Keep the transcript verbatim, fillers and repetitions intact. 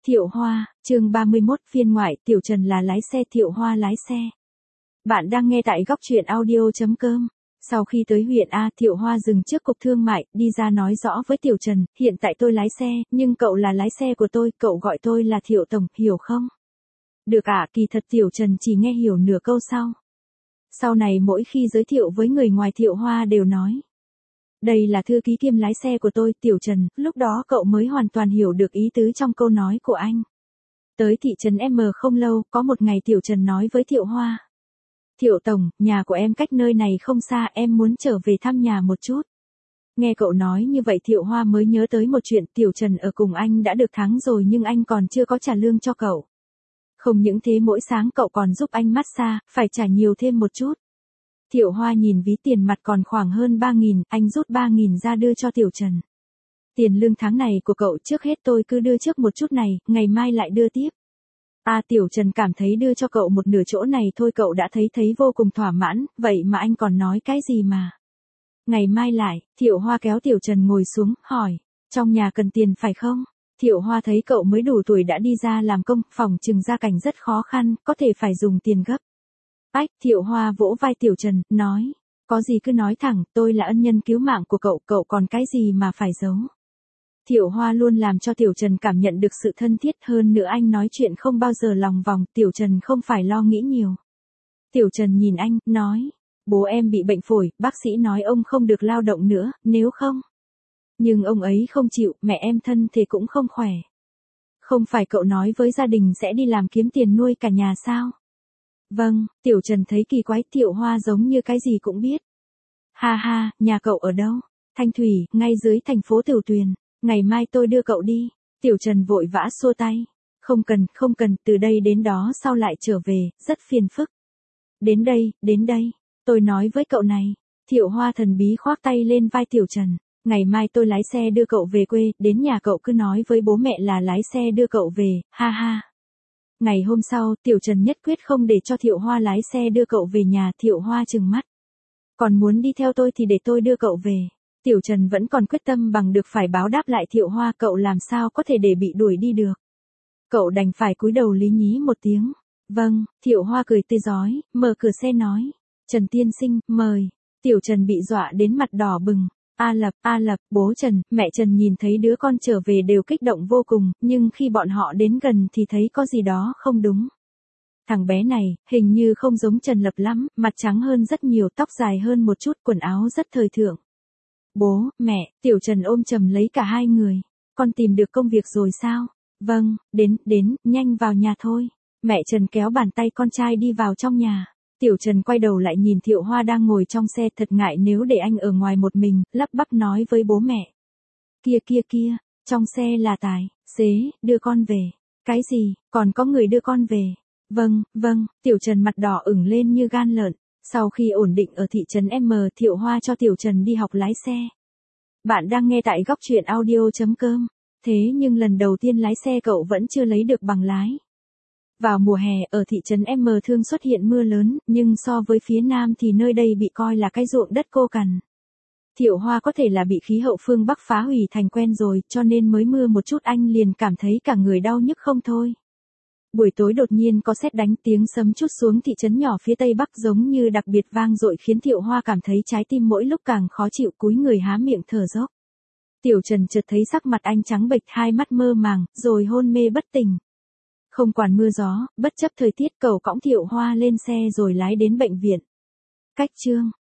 Thiệu Hoa, chương ba mươi mốt, phiên ngoại, Tiểu Trần là lái xe, Thiệu Hoa lái xe. Bạn đang nghe tại góc truyện audio chấm com. Sau khi tới huyện A, Thiệu Hoa dừng trước cục thương mại, đi ra nói rõ với Tiểu Trần, hiện tại tôi lái xe, nhưng cậu là lái xe của tôi, cậu gọi tôi là Thiệu Tổng, hiểu không? Được ạ, kỳ thật Tiểu Trần chỉ nghe hiểu nửa câu sau. Sau này mỗi khi giới thiệu với người ngoài Thiệu Hoa đều nói. Đây là thư ký kiêm lái xe của tôi, Tiểu Trần, lúc đó cậu mới hoàn toàn hiểu được ý tứ trong câu nói của anh. Tới thị trấn M không lâu, có một ngày Tiểu Trần nói với Thiệu Hoa. Thiệu Tổng, nhà của em cách nơi này không xa, em muốn trở về thăm nhà một chút. Nghe cậu nói như vậy Thiệu Hoa mới nhớ tới một chuyện, Tiểu Trần ở cùng anh đã được tháng rồi nhưng anh còn chưa có trả lương cho cậu. Không những thế mỗi sáng cậu còn giúp anh massage, phải trả nhiều thêm một chút. Thiệu Hoa nhìn ví tiền mặt còn khoảng hơn ba nghìn, anh rút ba nghìn ra đưa cho Tiểu Trần. Tiền lương tháng này của cậu trước hết tôi cứ đưa trước một chút này, ngày mai lại đưa tiếp. À Tiểu Trần cảm thấy đưa cho cậu một nửa chỗ này thôi cậu đã thấy thấy vô cùng thỏa mãn, vậy mà anh còn nói cái gì mà. Ngày mai lại, Thiệu Hoa kéo Tiểu Trần ngồi xuống, hỏi, trong nhà cần tiền phải không? Thiệu Hoa thấy cậu mới đủ tuổi đã đi ra làm công, phòng trừng gia cảnh rất khó khăn, có thể phải dùng tiền gấp. Ách, Thiệu Hoa vỗ vai Tiểu Trần, nói, có gì cứ nói thẳng, tôi là ân nhân cứu mạng của cậu, cậu còn cái gì mà phải giấu. Thiệu Hoa luôn làm cho Tiểu Trần cảm nhận được sự thân thiết hơn nữa anh nói chuyện không bao giờ lòng vòng, Tiểu Trần không phải lo nghĩ nhiều. Tiểu Trần nhìn anh, nói, bố em bị bệnh phổi, bác sĩ nói ông không được lao động nữa, nếu không. Nhưng ông ấy không chịu, mẹ em thân thì cũng không khỏe. Không phải cậu nói với gia đình sẽ đi làm kiếm tiền nuôi cả nhà sao? Vâng, Tiểu Trần thấy kỳ quái, Thiệu Hoa giống như cái gì cũng biết. Ha ha, nhà cậu ở đâu? Thanh Thủy, ngay dưới thành phố Tiểu Tuyền. Ngày mai tôi đưa cậu đi. Tiểu Trần vội vã xua tay. Không cần, không cần, từ đây đến đó sau lại trở về, rất phiền phức. Đến đây, đến đây, tôi nói với cậu này. Thiệu Hoa thần bí khoác tay lên vai Tiểu Trần. Ngày mai tôi lái xe đưa cậu về quê, đến nhà cậu cứ nói với bố mẹ là lái xe đưa cậu về, ha ha. Ngày hôm sau, Tiểu Trần nhất quyết không để cho Thiệu Hoa lái xe đưa cậu về nhà, Thiệu Hoa trừng mắt. Còn muốn đi theo tôi thì để tôi đưa cậu về. Tiểu Trần vẫn còn quyết tâm bằng được phải báo đáp lại Thiệu Hoa, cậu làm sao có thể để bị đuổi đi được. Cậu đành phải cúi đầu lý nhí một tiếng. Vâng, Thiệu Hoa cười tươi rói, mở cửa xe nói. Trần tiên sinh, mời. Tiểu Trần bị dọa đến mặt đỏ bừng. A Lập, A Lập, bố Trần, mẹ Trần nhìn thấy đứa con trở về đều kích động vô cùng, nhưng khi bọn họ đến gần thì thấy có gì đó không đúng. Thằng bé này, hình như không giống Trần Lập lắm, mặt trắng hơn rất nhiều, tóc dài hơn một chút, quần áo rất thời thượng. Bố, mẹ, Tiểu Trần ôm chầm lấy cả hai người. Con tìm được công việc rồi sao? Vâng, đến, đến, nhanh vào nhà thôi. Mẹ Trần kéo bàn tay con trai đi vào trong nhà. Tiểu Trần quay đầu lại nhìn Thiệu Hoa đang ngồi trong xe, thật ngại nếu để anh ở ngoài một mình, lắp bắp nói với bố mẹ. Kia kia kia, trong xe là tài, xế, đưa con về. Cái gì, còn có người đưa con về. Vâng, vâng, Tiểu Trần mặt đỏ ửng lên như gan lợn. Sau khi ổn định ở thị trấn M, Thiệu Hoa cho Tiểu Trần đi học lái xe. Bạn đang nghe tại góc truyện audio chấm com. Thế nhưng lần đầu tiên lái xe cậu vẫn chưa lấy được bằng lái. Vào mùa hè ở thị trấn M thường xuất hiện mưa lớn, nhưng so với phía Nam thì nơi đây bị coi là cái ruộng đất khô cằn. Thiệu Hoa có thể là bị khí hậu phương Bắc phá hủy thành quen rồi, cho nên mới mưa một chút anh liền cảm thấy cả người đau nhức không thôi. Buổi tối đột nhiên có sét đánh, tiếng sấm trút xuống thị trấn nhỏ phía tây bắc giống như đặc biệt vang dội khiến Thiệu Hoa cảm thấy trái tim mỗi lúc càng khó chịu, cúi người há miệng thở dốc. Tiểu Trần chợt thấy sắc mặt anh trắng bệch, hai mắt mơ màng, rồi hôn mê bất tỉnh. Không quản mưa gió, bất chấp thời tiết cậu cõng Thiệu Hoa lên xe rồi lái đến bệnh viện. Cách chương